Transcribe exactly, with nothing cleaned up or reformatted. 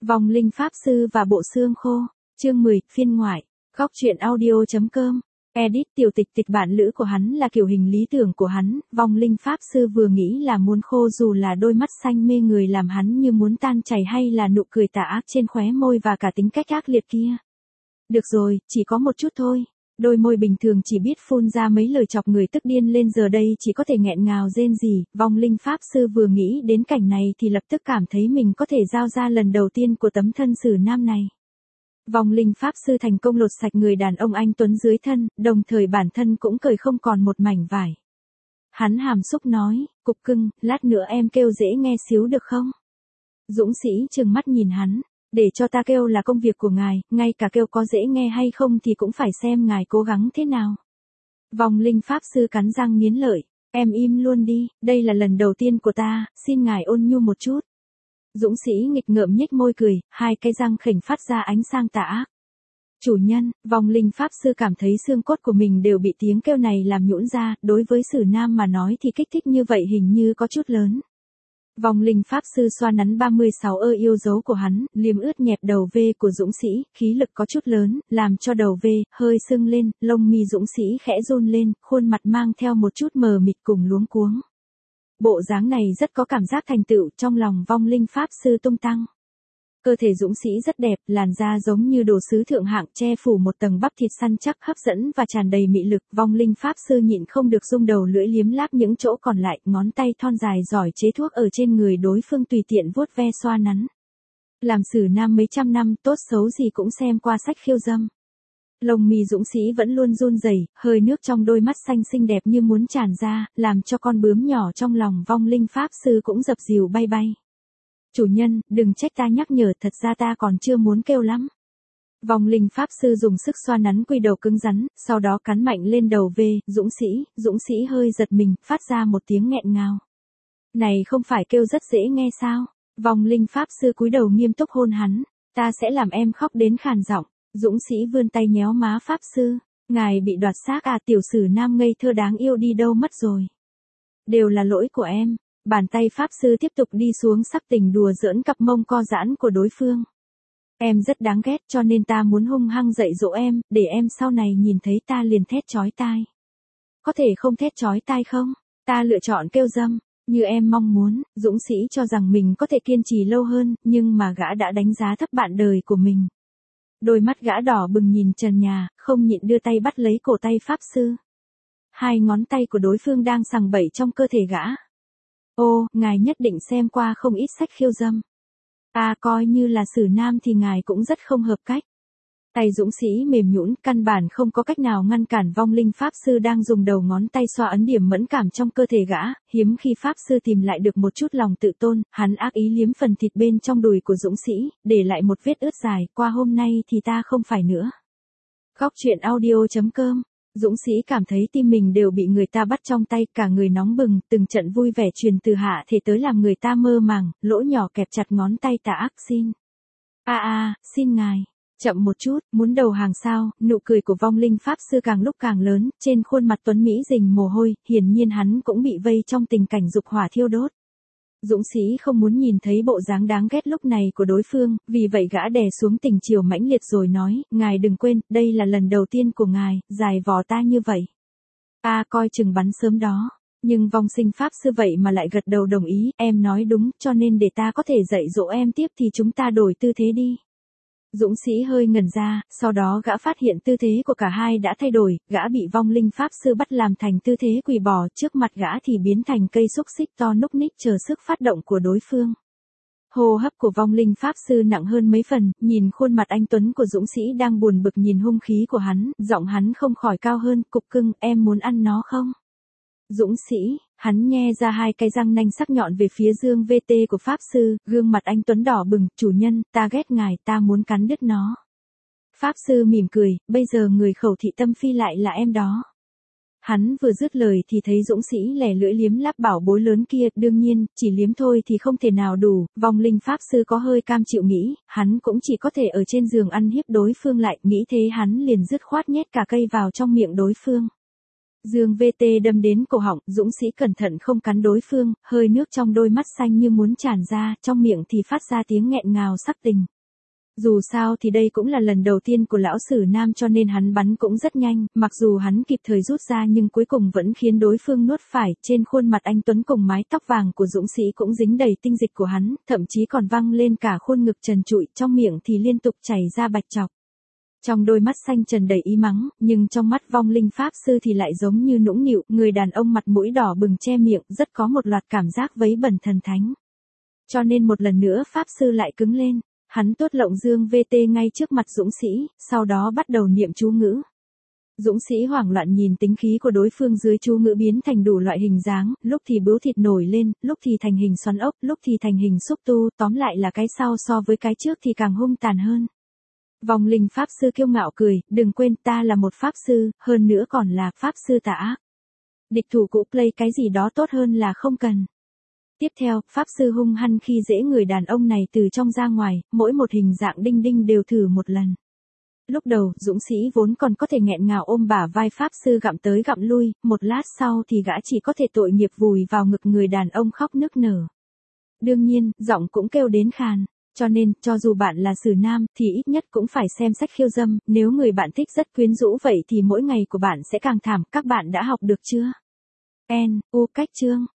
Vong linh pháp sư và bộ xương khô. Chương mười, phiên ngoại. Góc truyện audio.com. Edit. Tiểu Tịch Tịch bạn lữ của hắn là kiểu hình lý tưởng của hắn, vong linh pháp sư vừa nghĩ là muốn khô, dù là đôi mắt xanh mê người làm hắn như muốn tan chảy, hay là nụ cười tà ác trên khóe môi và cả tính cách ác liệt kia. Được rồi, chỉ có một chút thôi. Đôi môi bình thường chỉ biết phun ra mấy lời chọc người tức điên lên, giờ đây chỉ có thể nghẹn ngào rên rỉ. Vong linh pháp sư vừa nghĩ đến cảnh này thì lập tức cảm thấy mình có thể giao ra lần đầu tiên của tấm thân xử nam này. Vong linh pháp sư thành công lột sạch người đàn ông anh tuấn dưới thân, đồng thời bản thân cũng cởi không còn một mảnh vải. Hắn hàm xúc nói, cục cưng, lát nữa em kêu dễ nghe xíu được không? Dũng sĩ trừng mắt nhìn hắn, để cho ta kêu là công việc của ngài, ngay cả kêu có dễ nghe hay không thì cũng phải xem ngài cố gắng thế nào. Vong linh pháp sư cắn răng nghiến lợi, em im luôn đi, đây là lần đầu tiên của ta, xin ngài ôn nhu một chút. Dũng sĩ nghịch ngợm nhếch môi cười, hai cái răng khểnh phát ra ánh sang tà ác. Chủ nhân, vong linh pháp sư cảm thấy xương cốt của mình đều bị tiếng kêu này làm nhũn ra, đối với sử nam mà nói thì kích thích như vậy hình như có chút lớn. Vong linh pháp sư xoa nắn ba mươi sáu ơ yêu dấu của hắn, liếm ướt nhẹp đầu V của Dũng sĩ, khí lực có chút lớn, làm cho đầu V hơi sưng lên, lông mi Dũng sĩ khẽ run lên, khuôn mặt mang theo một chút mờ mịt cùng luống cuống. Bộ dáng này rất có cảm giác thành tựu, trong lòng vong linh pháp sư tung tăng. Cơ thể Dũng sĩ rất đẹp, làn da giống như đồ sứ thượng hạng, che phủ một tầng bắp thịt săn chắc hấp dẫn và tràn đầy mị lực. Vong linh pháp sư nhịn không được rung đầu lưỡi liếm láp những chỗ còn lại, ngón tay thon dài giỏi chế thuốc ở trên người đối phương tùy tiện vuốt ve xoa nắn. Làm sử nam mấy trăm năm, tốt xấu gì cũng xem qua sách khiêu dâm. Lông mi Dũng sĩ vẫn luôn run rẩy, hơi nước trong đôi mắt xanh xinh đẹp như muốn tràn ra, làm cho con bướm nhỏ trong lòng vong linh pháp sư cũng dập dìu bay bay. Chủ nhân, đừng trách ta nhắc nhở, thật ra ta còn chưa muốn kêu lắm. Vong linh pháp sư dùng sức xoa nắn quy đầu cứng rắn, sau đó cắn mạnh lên đầu V, Dũng sĩ, Dũng sĩ hơi giật mình, phát ra một tiếng nghẹn ngào. Này không phải kêu rất dễ nghe sao? Vong linh pháp sư cúi đầu nghiêm túc hôn hắn, ta sẽ làm em khóc đến khàn giọng. Dũng sĩ vươn tay nhéo má pháp sư, ngài bị đoạt xác à, tiểu sử nam ngây thơ đáng yêu đi đâu mất rồi. Đều là lỗi của em. Bàn tay pháp sư tiếp tục đi xuống sắc tình đùa giỡn cặp mông co giãn của đối phương. Em rất đáng ghét cho nên ta muốn hung hăng dạy dỗ em, để em sau này nhìn thấy ta liền thét chói tai. Có thể không thét chói tai không? Ta lựa chọn kêu dâm, như em mong muốn. Dũng sĩ cho rằng mình có thể kiên trì lâu hơn, nhưng mà gã đã đánh giá thấp bạn đời của mình. Đôi mắt gã đỏ bừng nhìn trần nhà, không nhịn đưa tay bắt lấy cổ tay pháp sư. Hai ngón tay của đối phương đang sằng bậy trong cơ thể gã. Ô, ngài nhất định xem qua không ít sách khiêu dâm. À, coi như là sử nam thì ngài cũng rất không hợp cách. Tay Dũng sĩ mềm nhũn, căn bản không có cách nào ngăn cản vong linh pháp sư đang dùng đầu ngón tay xoa ấn điểm mẫn cảm trong cơ thể gã, hiếm khi pháp sư tìm lại được một chút lòng tự tôn, hắn ác ý liếm phần thịt bên trong đùi của Dũng sĩ, để lại một vết ướt dài, qua hôm nay thì ta không phải nữa. Góc truyện audio.com. Dũng sĩ cảm thấy tim mình đều bị người ta bắt trong tay, cả người nóng bừng, từng trận vui vẻ truyền từ hạ thể tới làm người ta mơ màng, lỗ nhỏ kẹp chặt ngón tay tà ác xin. A a, xin ngài. Chậm một chút, muốn đầu hàng sao? Nụ cười của vong linh pháp sư càng lúc càng lớn, trên khuôn mặt tuấn mỹ rình mồ hôi, hiển nhiên hắn cũng bị vây trong tình cảnh dục hỏa thiêu đốt. Dũng sĩ không muốn nhìn thấy bộ dáng đáng ghét lúc này của đối phương, vì vậy gã đè xuống tình chiều mãnh liệt rồi nói, ngài đừng quên, đây là lần đầu tiên của ngài, dài vò ta như vậy. Ta coi chừng bắn sớm đó. Nhưng vong sinh pháp sư vậy mà lại gật đầu đồng ý, em nói đúng, cho nên để ta có thể dạy dỗ em tiếp thì chúng ta đổi tư thế đi. Dũng sĩ hơi ngẩn ra, sau đó gã phát hiện tư thế của cả hai đã thay đổi, gã bị vong linh pháp sư bắt làm thành tư thế quỳ bò, trước mặt gã thì biến thành cây xúc xích to núc ních chờ sức phát động của đối phương. Hô hấp của vong linh pháp sư nặng hơn mấy phần, nhìn khuôn mặt anh tuấn của Dũng sĩ đang buồn bực nhìn hung khí của hắn, giọng hắn không khỏi cao hơn, cục cưng, em muốn ăn nó không? Dũng sĩ, hắn nhe ra hai cái răng nanh sắc nhọn về phía dương vê tê của pháp sư, gương mặt anh tuấn đỏ bừng, chủ nhân, ta ghét ngài, ta muốn cắn đứt nó. Pháp sư mỉm cười, bây giờ người khẩu thị tâm phi lại là em đó. Hắn vừa dứt lời thì thấy Dũng sĩ lẻ lưỡi liếm láp bảo bối lớn kia, đương nhiên, chỉ liếm thôi thì không thể nào đủ, vong linh pháp sư có hơi cam chịu nghĩ, hắn cũng chỉ có thể ở trên giường ăn hiếp đối phương lại, nghĩ thế hắn liền dứt khoát nhét cả cây vào trong miệng đối phương. Dương vê tê đâm đến cổ họng, Dũng sĩ cẩn thận không cắn đối phương, hơi nước trong đôi mắt xanh như muốn tràn ra, trong miệng thì phát ra tiếng nghẹn ngào sắc tình. Dù sao thì đây cũng là lần đầu tiên của lão Sử Nam cho nên hắn bắn cũng rất nhanh, mặc dù hắn kịp thời rút ra nhưng cuối cùng vẫn khiến đối phương nuốt phải, trên khuôn mặt anh Tuấn cùng mái tóc vàng của dũng sĩ cũng dính đầy tinh dịch của hắn, thậm chí còn văng lên cả khuôn ngực trần trụi, trong miệng thì liên tục chảy ra bạch trọc. Trong đôi mắt xanh trần đầy ý mắng, nhưng trong mắt vong linh pháp sư thì lại giống như nũng nịu, người đàn ông mặt mũi đỏ bừng che miệng, rất có một loạt cảm giác vấy bẩn thần thánh. Cho nên một lần nữa pháp sư lại cứng lên. Hắn tuốt lộng dương vê tê ngay trước mặt dũng sĩ, sau đó bắt đầu niệm chú ngữ. Dũng sĩ hoảng loạn nhìn tính khí của đối phương dưới chú ngữ biến thành đủ loại hình dáng, lúc thì bướu thịt nổi lên, lúc thì thành hình xoắn ốc, lúc thì thành hình xúc tu, tóm lại là cái sau so với cái trước thì càng hung tàn hơn. Vong linh pháp sư kiêu ngạo cười, đừng quên ta là một pháp sư, hơn nữa còn là pháp sư tà ác. Địch thủ cũ play cái gì đó tốt hơn là không cần. Tiếp theo, pháp sư hung hăng khi dễ người đàn ông này từ trong ra ngoài, mỗi một hình dạng đinh đinh đều thử một lần. Lúc đầu, dũng sĩ vốn còn có thể nghẹn ngào ôm bả vai pháp sư gặm tới gặm lui, một lát sau thì gã chỉ có thể tội nghiệp vùi vào ngực người đàn ông khóc nức nở. Đương nhiên, giọng cũng kêu đến khàn. Cho nên, cho dù bạn là Sử Nam, thì ít nhất cũng phải xem sách khiêu dâm, nếu người bạn thích rất quyến rũ vậy thì mỗi ngày của bạn sẽ càng thảm, các bạn đã học được chưa? N, U cách chương.